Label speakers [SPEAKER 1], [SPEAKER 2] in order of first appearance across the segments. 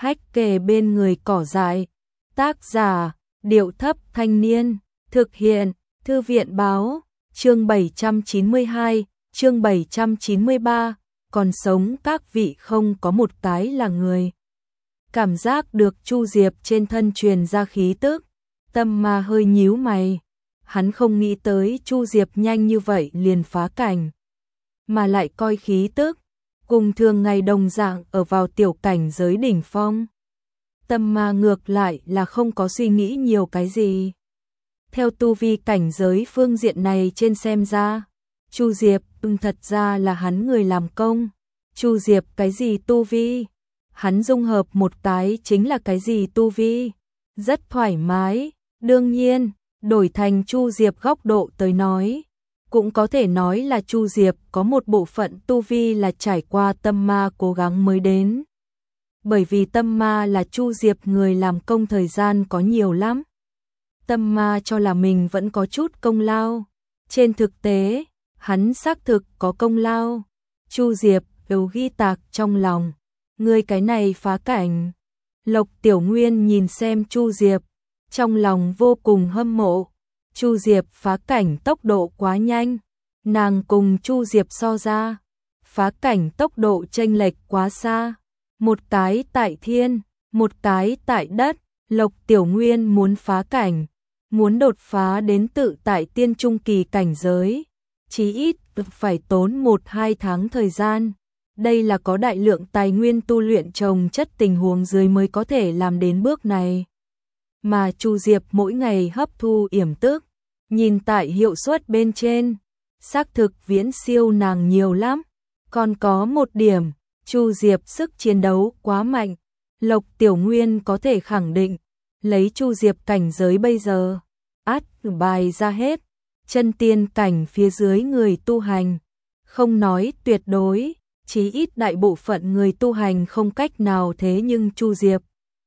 [SPEAKER 1] Hách kề bên người cỏ dại. Tác giả, Điệu Thấp Thanh Niên. Thực hiện, Thư viện Báo. Chương 792, chương 793. Còn sống các vị không có một cái là người. Cảm giác được Chu Diệp trên thân truyền ra khí tức. Tâm Ma hơi nhíu mày. Hắn không nghĩ tới Chu Diệp nhanh như vậy liền phá cảnh. Mà lại coi khí tức. Cùng thường ngày đồng dạng ở vào tiểu cảnh giới đỉnh phong. Tâm Ma ngược lại là không có suy nghĩ nhiều cái gì. Theo tu vi cảnh giới phương diện này trên xem ra, Chu Diệp thật ra là hắn người làm công. Chu Diệp cái gì tu vi? Hắn dung hợp một cái chính là cái gì tu vi? Rất thoải mái, đương nhiên, đổi thành Chu Diệp góc độ tới nói. Cũng có thể nói là Chu Diệp có một bộ phận tu vi là trải qua Tâm Ma cố gắng mới đến. Bởi vì Tâm Ma là Chu Diệp người làm công thời gian có nhiều lắm. Tâm Ma cho là mình vẫn có chút công lao. Trên thực tế, hắn xác thực có công lao. Chu Diệp đều ghi tạc trong lòng. Người cái này phá cảnh. Lộc Tiểu Nguyên nhìn xem Chu Diệp, trong lòng vô cùng hâm mộ. Chu Diệp phá cảnh tốc độ quá nhanh. Nàng cùng Chu Diệp so ra, phá cảnh tốc độ chênh lệch quá xa. Một cái tại thiên, một cái tại đất. Lộc Tiểu Nguyên muốn phá cảnh, muốn đột phá đến tự tại tiên trung kỳ cảnh giới, chí ít phải tốn 1-2 tháng thời gian. Đây là có đại lượng tài nguyên tu luyện trồng chất tình huống dưới mới có thể làm đến bước này. Mà Chu Diệp mỗi ngày hấp thu yểm tức, nhìn tại hiệu suất bên trên, xác thực viễn siêu nàng nhiều lắm. Còn có một điểm, Chu Diệp sức chiến đấu quá mạnh. Lộc Tiểu Nguyên có thể khẳng định, lấy Chu Diệp cảnh giới bây giờ, át bài ra hết, chân tiên cảnh phía dưới người tu hành. Không nói tuyệt đối, chí ít đại bộ phận người tu hành không cách nào thế nhưng Chu Diệp.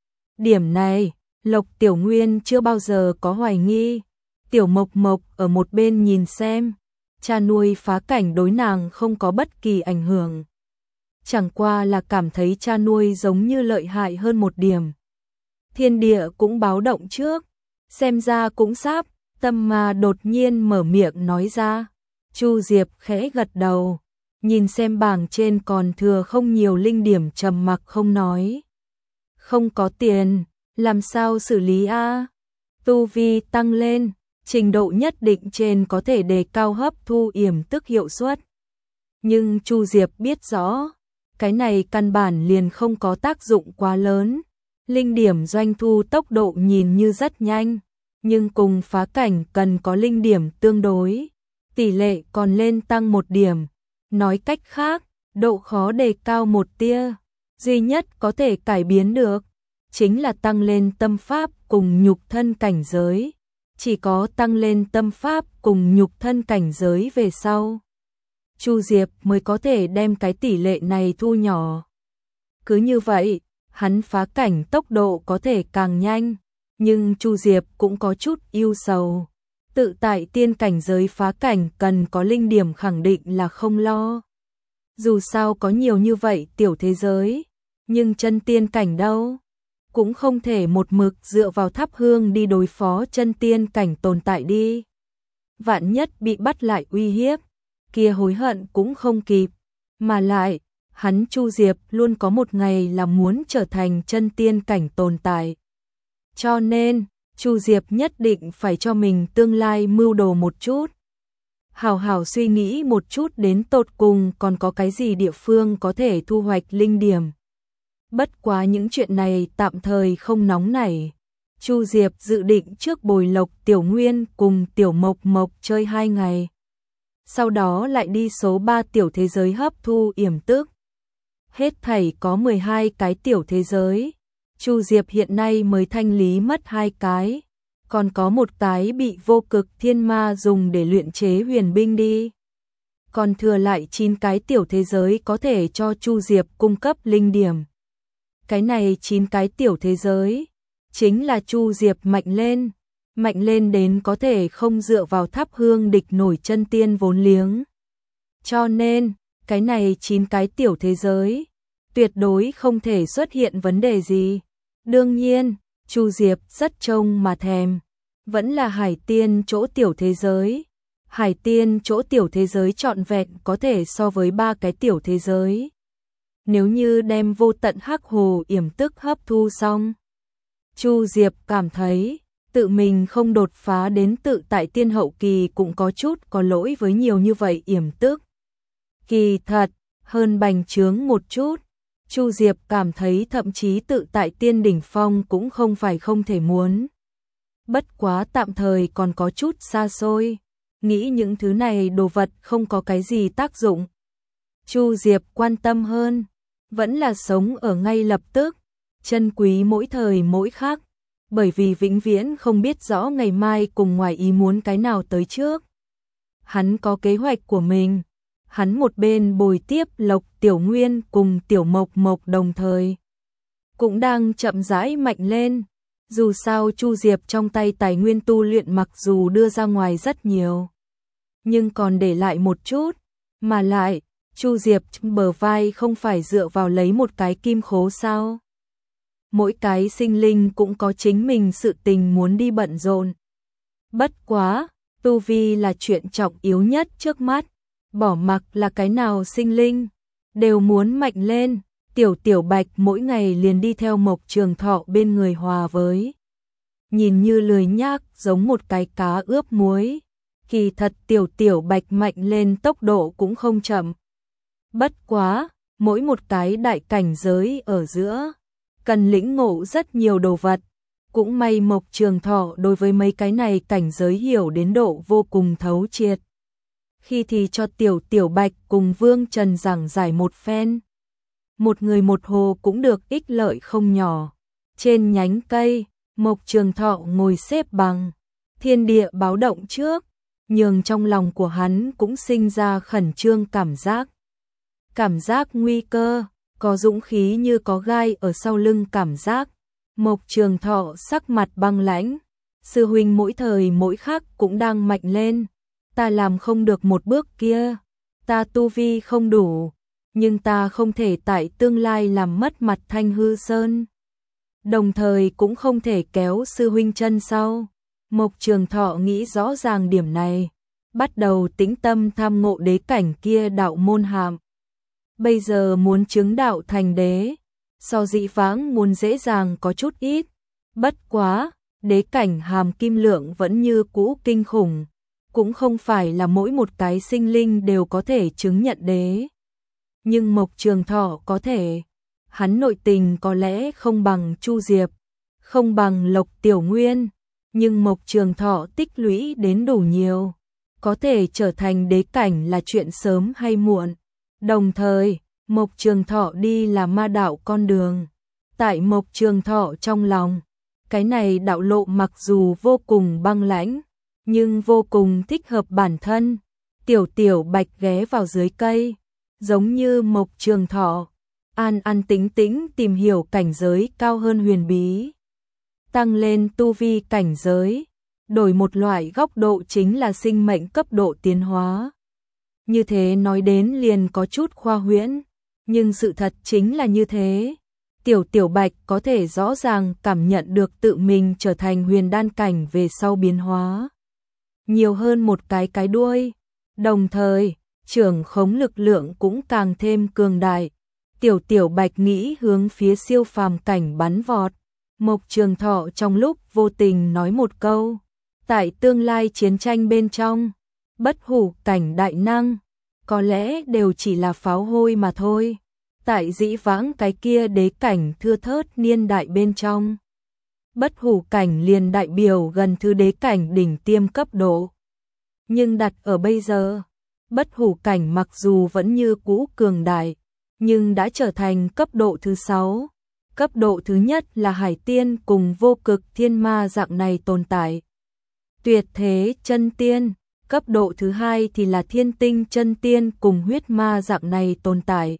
[SPEAKER 1] Điểm này, Lộc Tiểu Nguyên chưa bao giờ có hoài nghi. Tiểu Mộc Mộc ở một bên nhìn xem, cha nuôi phá cảnh đối nàng không có bất kỳ ảnh hưởng. Chẳng qua là cảm thấy cha nuôi giống như lợi hại hơn một điểm. Thiên địa cũng báo động trước, xem ra cũng sắp. Tâm Ma đột nhiên mở miệng nói ra. Chu Diệp khẽ gật đầu, nhìn xem bảng trên còn thừa không nhiều linh điểm trầm mặc không nói. Không có tiền, làm sao xử lý a? Tu vi tăng lên, trình độ nhất định trên có thể đề cao hấp thu yểm tức hiệu suất. Nhưng Chu Diệp biết rõ, cái này căn bản liền không có tác dụng quá lớn. Linh điểm doanh thu tốc độ nhìn như rất nhanh, nhưng cùng phá cảnh cần có linh điểm tương đối. Tỷ lệ còn lên tăng 1 điểm. Nói cách khác, độ khó đề cao 1 tia. Duy nhất có thể cải biến được, chính là tăng lên tâm pháp cùng nhục thân cảnh giới. Chỉ có tăng lên tâm pháp cùng nhục thân cảnh giới về sau, Chu Diệp mới có thể đem cái tỷ lệ này thu nhỏ. Cứ như vậy, hắn phá cảnh tốc độ có thể càng nhanh, nhưng Chu Diệp cũng có chút ưu sầu. Tự tại tiên cảnh giới phá cảnh cần có linh điểm khẳng định là không lo. Dù sao có nhiều như vậy tiểu thế giới, nhưng chân tiên cảnh đâu? Cũng không thể một mực dựa vào thắp hương đi đối phó chân tiên cảnh tồn tại đi. Vạn nhất bị bắt lại uy hiếp, kia hối hận cũng không kịp. Mà lại, hắn Chu Diệp luôn có một ngày là muốn trở thành chân tiên cảnh tồn tại. Cho nên, Chu Diệp nhất định phải cho mình tương lai mưu đồ một chút. Hảo hảo suy nghĩ một chút đến tột cùng còn có cái gì địa phương có thể thu hoạch linh điểm. Bất quá những chuyện này tạm thời không nóng nảy. Chu Diệp dự định trước bồi Lộc Tiểu Nguyên cùng Tiểu Mộc Mộc chơi 2 ngày. Sau đó lại đi số 3 tiểu thế giới hấp thu yểm tức. Hết thảy có 12 cái tiểu thế giới. Chu Diệp hiện nay mới thanh lý mất 2 cái. Còn có một cái bị Vô Cực Thiên Ma dùng để luyện chế huyền binh đi. Còn thừa lại 9 cái tiểu thế giới có thể cho Chu Diệp cung cấp linh điểm. Cái này 9 cái tiểu thế giới, chính là Chu Diệp mạnh lên đến có thể không dựa vào thắp hương địch nổi chân tiên vốn liếng. Cho nên, cái này 9 cái tiểu thế giới, tuyệt đối không thể xuất hiện vấn đề gì. Đương nhiên, Chu Diệp rất trông mà thèm, vẫn là Hải Tiên chỗ tiểu thế giới. Hải Tiên chỗ tiểu thế giới trọn vẹn có thể so với 3 cái tiểu thế giới. Nếu như đem vô tận hắc hồ yểm tức hấp thu xong, Chu Diệp cảm thấy tự mình không đột phá đến tự tại tiên hậu kỳ cũng có chút có lỗi với nhiều như vậy yểm tức. Kỳ thật, hơn bành trướng một chút, Chu Diệp cảm thấy thậm chí tự tại tiên đỉnh phong cũng không phải không thể muốn. Bất quá tạm thời còn có chút xa xôi, nghĩ những thứ này đồ vật không có cái gì tác dụng. Chu Diệp quan tâm hơn, vẫn là sống ở ngay lập tức, trân quý mỗi thời mỗi khắc, bởi vì vĩnh viễn không biết rõ ngày mai cùng ngoài ý muốn cái nào tới trước. Hắn có kế hoạch của mình, hắn một bên bồi tiếp Lộc Tiểu Nguyên cùng Tiểu Mộc Mộc đồng thời, cũng đang chậm rãi mạnh lên. Dù sao Chu Diệp trong tay tài nguyên tu luyện mặc dù đưa ra ngoài rất nhiều, nhưng còn để lại một chút, mà lại, Chu Diệp bờ vai không phải dựa vào lấy một cái kim khố sao? Mỗi cái sinh linh cũng có chính mình sự tình muốn đi bận rộn. Bất quá, tu vi là chuyện trọng yếu nhất trước mắt, bỏ mặc là cái nào sinh linh, đều muốn mạnh lên. Tiểu Bạch mỗi ngày liền đi theo Mộc Trường Thọ bên người hòa với. Nhìn như lười nhác giống một cái cá ướp muối, kỳ thật Tiểu Bạch mạnh lên tốc độ cũng không chậm. Bất quá, mỗi một cái đại cảnh giới ở giữa, cần lĩnh ngộ rất nhiều đồ vật. Cũng may Mộc Trường Thọ đối với mấy cái này cảnh giới hiểu đến độ vô cùng thấu triệt. Khi thì cho Tiểu Bạch cùng Vương Trần giảng giải một phen. Một người một hồ cũng được ích lợi không nhỏ. Trên nhánh cây, Mộc Trường Thọ ngồi xếp bằng, thiên địa báo động trước, nhường trong lòng của hắn cũng sinh ra khẩn trương cảm giác. Cảm giác nguy cơ, có dũng khí như có gai ở sau lưng cảm giác. Mộc Trường Thọ sắc mặt băng lãnh, sư huynh mỗi thời mỗi khắc cũng đang mạnh lên, ta làm không được một bước kia, ta tu vi không đủ, nhưng ta không thể tại tương lai làm mất mặt Thanh Hư Sơn, đồng thời cũng không thể kéo sư huynh chân sau. Mộc Trường Thọ nghĩ rõ ràng điểm này, bắt đầu tĩnh tâm tham ngộ đế cảnh kia đạo môn hàm. Bây giờ muốn chứng đạo thành đế, so dĩ vãng muốn dễ dàng có chút ít, bất quá, đế cảnh hàm kim lượng vẫn như cũ kinh khủng, cũng không phải là mỗi một cái sinh linh đều có thể chứng nhận đế. Nhưng Mộc Trường Thọ có thể, hắn nội tình có lẽ không bằng Chu Diệp, không bằng Lộc Tiểu Nguyên, nhưng Mộc Trường Thọ tích lũy đến đủ nhiều, có thể trở thành đế cảnh là chuyện sớm hay muộn. Đồng thời, Mộc Trường Thọ đi là ma đạo con đường. Tại Mộc Trường Thọ trong lòng, cái này đạo lộ mặc dù vô cùng băng lãnh, nhưng vô cùng thích hợp bản thân. Tiểu Bạch ghé vào dưới cây, giống như Mộc Trường Thọ, an an tĩnh tĩnh tìm hiểu cảnh giới cao hơn huyền bí. Tăng lên tu vi cảnh giới, đổi một loại góc độ chính là sinh mệnh cấp độ tiến hóa. Như thế nói đến liền có chút khoa huyễn, nhưng sự thật chính là như thế. Tiểu Bạch có thể rõ ràng cảm nhận được tự mình trở thành huyền đan cảnh về sau biến hóa. Nhiều hơn một cái đuôi, đồng thời, trưởng khống lực lượng cũng càng thêm cường đại. Tiểu Bạch nghĩ hướng phía siêu phàm cảnh bắn vọt. Mộc Trường Thọ trong lúc vô tình nói một câu, tại tương lai chiến tranh bên trong, bất hủ cảnh đại năng, có lẽ đều chỉ là pháo hôi mà thôi. Tại dĩ vãng cái kia đế cảnh thưa thớt niên đại bên trong, bất hủ cảnh liền đại biểu gần thứ đế cảnh đỉnh tiêm cấp độ. Nhưng đặt ở bây giờ, bất hủ cảnh mặc dù vẫn như cũ cường đại, nhưng đã trở thành cấp độ thứ 6. Cấp độ thứ nhất là Hải Tiên cùng Vô Cực Thiên Ma dạng này tồn tại. Tuyệt Thế Chân Tiên, cấp độ thứ 2 thì là Thiên Tinh Chân Tiên cùng Huyết Ma dạng này tồn tại.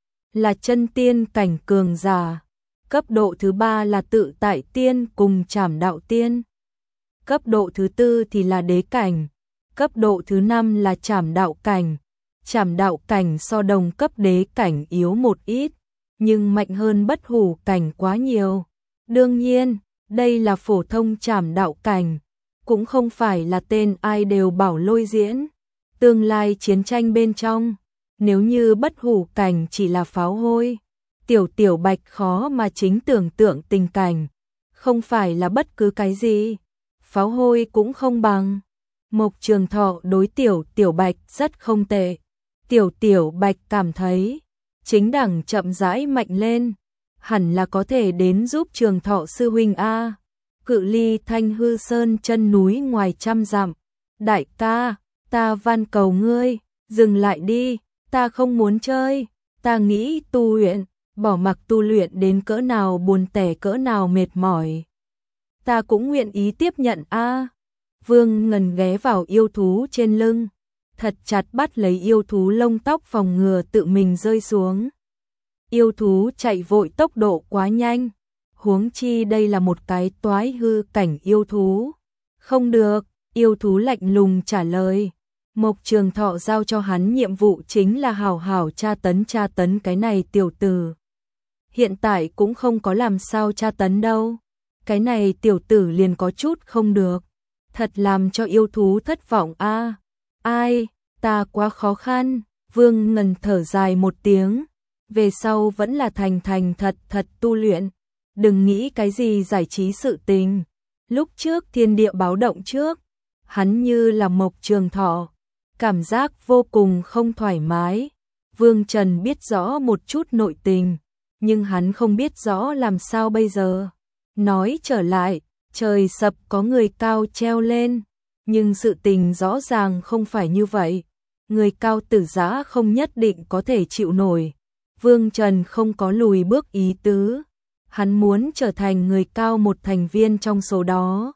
[SPEAKER 1] Là chân tiên cảnh cường giả. Cấp độ thứ 3 là Tự Tại Tiên cùng Trảm Đạo Tiên. Cấp độ thứ 4 thì là đế cảnh. Cấp độ thứ 5 là Trảm Đạo cảnh. Trảm Đạo cảnh so đồng cấp đế cảnh yếu một ít, nhưng mạnh hơn bất hủ cảnh quá nhiều. Đương nhiên, đây là phổ thông trảm đạo cảnh, cũng không phải là tên ai đều bảo lôi diễn. Tương lai chiến tranh bên trong, nếu như bất hủ cảnh chỉ là pháo hôi, Tiểu Bạch khó mà chính tưởng tượng tình cảnh, không phải là bất cứ cái gì, pháo hôi cũng không bằng. Mộc Trường Thọ đối Tiểu Bạch rất không tệ. Tiểu Bạch cảm thấy, chính đẳng chậm rãi mạnh lên, hẳn là có thể đến giúp Trường Thọ sư huynh a. Cự ly Thanh Hư Sơn chân núi ngoài trăm dặm. Đại ca, ta van cầu ngươi, dừng lại đi, ta không muốn chơi, ta nghĩ tu luyện, bỏ mặc tu luyện đến cỡ nào buồn tẻ cỡ nào mệt mỏi. Ta cũng nguyện ý tiếp nhận a. Vương Ngân ghé vào yêu thú trên lưng, thật chặt bắt lấy yêu thú lông tóc phòng ngừa tự mình rơi xuống. Yêu thú chạy vội tốc độ quá nhanh, huống chi đây là một cái toái hư cảnh yêu thú. Không được, yêu thú lạnh lùng trả lời. Mộc Trường Thọ giao cho hắn nhiệm vụ chính là hảo hảo tra tấn cái này tiểu tử. Hiện tại cũng không có làm sao tra tấn đâu. Cái này tiểu tử liền có chút không được. Thật làm cho yêu thú thất vọng a. Ai, ta quá khó khăn. Vương Ngân thở dài một tiếng. Về sau vẫn là thành thật tu luyện. Đừng nghĩ cái gì giải trí sự tình. Lúc trước thiên địa báo động trước, hắn như là Mộc Trường Thọ, cảm giác vô cùng không thoải mái. Vương Trần biết rõ một chút nội tình, nhưng hắn không biết rõ làm sao bây giờ. Nói trở lại, trời sập có người cao treo lên, nhưng sự tình rõ ràng không phải như vậy. Người cao tử giã không nhất định có thể chịu nổi. Vương Trần không có lùi bước ý tứ. Hắn muốn trở thành người cao một thành viên trong số đó.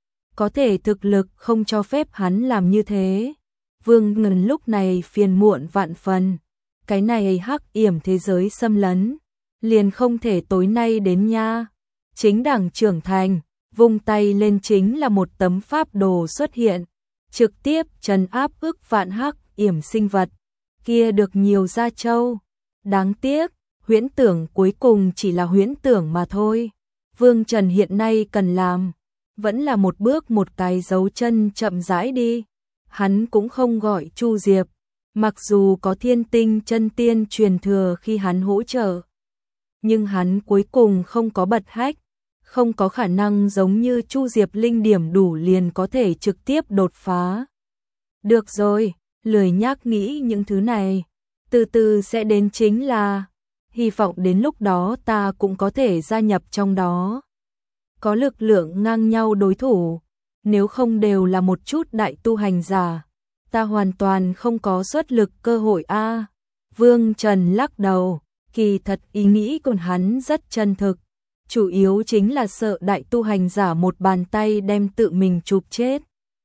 [SPEAKER 1] Có thể thực lực không cho phép hắn làm như thế. Vương Ngân lúc này phiền muộn vạn phần. Cái này hắc yểm thế giới xâm lấn, liền không thể tối nay đến nha. Chính đẳng trưởng thành, vung tay lên chính là một tấm pháp đồ xuất hiện, trực tiếp trấn áp ức vạn hắc yểm sinh vật. Kia được nhiều gia châu. Đáng tiếc, huyễn tưởng cuối cùng chỉ là huyễn tưởng mà thôi. Vương Trần hiện nay cần làm, vẫn là một bước một cái dấu chân chậm rãi đi. Hắn cũng không gọi Chu Diệp, mặc dù có thiên tinh chân tiên truyền thừa khi hắn hỗ trợ. Nhưng hắn cuối cùng không có bật hách, không có khả năng giống như Chu Diệp linh điểm đủ liền có thể trực tiếp đột phá. Được rồi, lười nhác nghĩ những thứ này, từ từ sẽ đến chính là, hy vọng đến lúc đó ta cũng có thể gia nhập trong đó. Có lực lượng ngang nhau đối thủ, nếu không đều là một chút đại tu hành giả, ta hoàn toàn không có xuất lực cơ hội a. Vương Trần lắc đầu, kỳ thật ý nghĩ của hắn rất chân thực, chủ yếu chính là sợ đại tu hành giả một bàn tay đem tự mình chụp chết.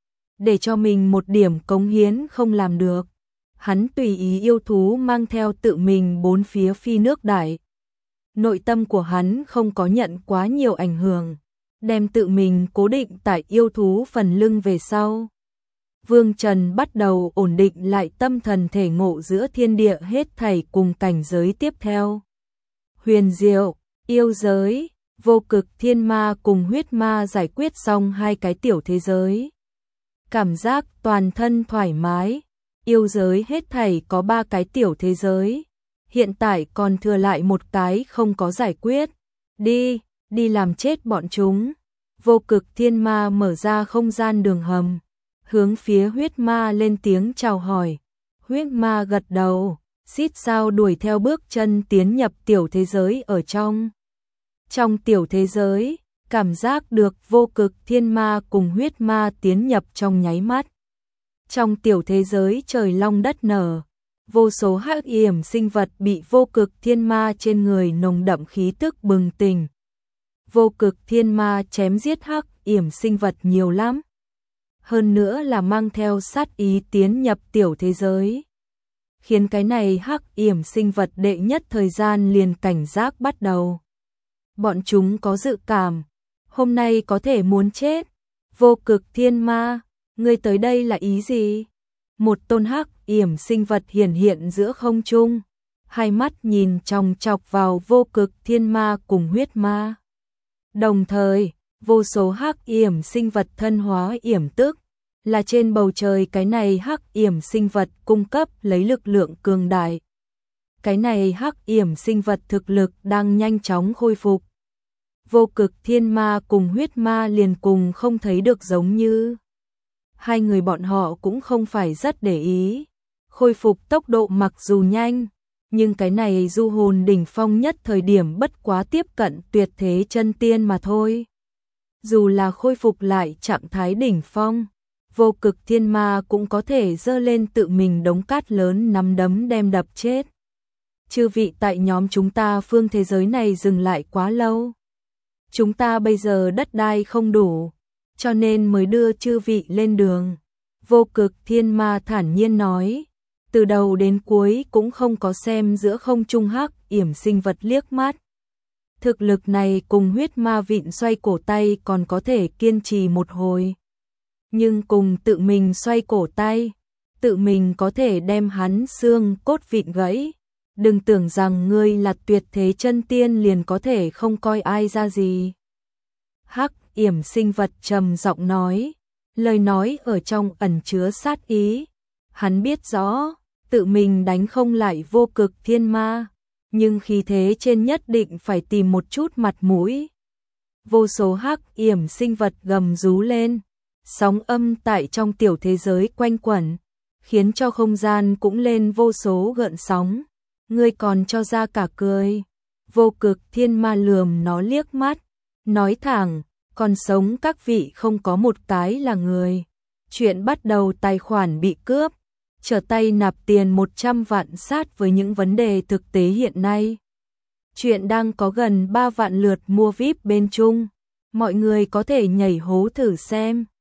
[SPEAKER 1] Để cho mình một điểm cống hiến không làm được, hắn tùy ý yêu thú mang theo tự mình bốn phía phi nước đại. Nội tâm của hắn không có nhận quá nhiều ảnh hưởng, đem tự mình cố định tại yêu thú phần lưng về sau. Vương Trần bắt đầu ổn định lại tâm thần thể ngộ giữa thiên địa hết thảy cùng cảnh giới tiếp theo. Huyền diệu, yêu giới, vô cực thiên ma cùng huyết ma giải quyết xong hai cái tiểu thế giới. Cảm giác toàn thân thoải mái, yêu giới hết thảy có 3 cái tiểu thế giới. Hiện tại còn thừa lại một cái không có giải quyết. Đi làm chết bọn chúng. Vô cực thiên ma mở ra không gian đường hầm, hướng phía huyết ma lên tiếng chào hỏi. Huyết ma gật đầu, xít sao đuổi theo bước chân tiến nhập tiểu thế giới ở trong. Trong tiểu thế giới, cảm giác được vô cực thiên ma cùng huyết ma tiến nhập trong nháy mắt. Trong tiểu thế giới trời long đất nở, vô số hắc yểm sinh vật bị vô cực thiên ma trên người nồng đậm khí tức bừng tỉnh. Vô cực thiên ma chém giết hắc yểm sinh vật nhiều lắm. Hơn nữa là mang theo sát ý tiến nhập tiểu thế giới, khiến cái này hắc yểm sinh vật đệ nhất thời gian liền cảnh giác bắt đầu. Bọn chúng có dự cảm, hôm nay có thể muốn chết. Vô cực thiên ma, ngươi tới đây là ý gì? Một tôn hắc yểm sinh vật hiển hiện giữa không trung. hai mắt nhìn chòng chọc vào Vô Cực Thiên Ma cùng huyết ma. Đồng thời, vô số hắc yểm sinh vật thân hóa yểm tức, là trên bầu trời cái này hắc yểm sinh vật cung cấp lấy lực lượng cường đại. Cái này hắc yểm sinh vật thực lực đang nhanh chóng khôi phục. Vô Cực Thiên Ma cùng huyết ma liền cùng không thấy được giống như. Hai người bọn họ cũng không phải rất để ý. Khôi phục tốc độ mặc dù nhanh, nhưng cái này du hồn đỉnh phong nhất thời điểm bất quá tiếp cận tuyệt thế chân tiên mà thôi. Dù là khôi phục lại trạng thái đỉnh phong, Vô Cực Thiên Ma cũng có thể giơ lên tự mình đống cát lớn nắm đấm đem đập chết. Chư vị tại nhóm chúng ta phương thế giới này dừng lại quá lâu. Chúng ta bây giờ đất đai không đủ, cho nên mới đưa chư vị lên đường. Vô Cực Thiên Ma thản nhiên nói, từ đầu đến cuối cũng không có xem giữa không trung hắc yểm sinh vật liếc mắt. Thực lực này cùng huyết ma vịn xoay cổ tay còn có thể kiên trì một hồi. Nhưng cùng tự mình xoay cổ tay, tự mình có thể đem hắn xương cốt vịn gãy. Đừng tưởng rằng ngươi là tuyệt thế chân tiên liền có thể không coi ai ra gì. Hắc yểm sinh vật trầm giọng nói, lời nói ở trong ẩn chứa sát ý. Hắn biết rõ, tự mình đánh không lại Vô Cực Thiên Ma, nhưng khí thế trên nhất định phải tìm một chút mặt mũi. Vô số hắc yểm sinh vật gầm rú lên, sóng âm tại trong tiểu thế giới quanh quẩn, khiến cho không gian cũng lên vô số gợn sóng. Ngươi còn cho ra cả cười. Vô Cực Thiên Ma lườm nó liếc mắt, nói thẳng, còn sống các vị không có một cái là người. Chuyện bắt đầu tài khoản bị cướp, trở tay nạp tiền 100 vạn sát với những vấn đề thực tế hiện nay. Chuyện đang có gần 3 vạn lượt mua VIP bên Trung, mọi người có thể nhảy hố thử xem.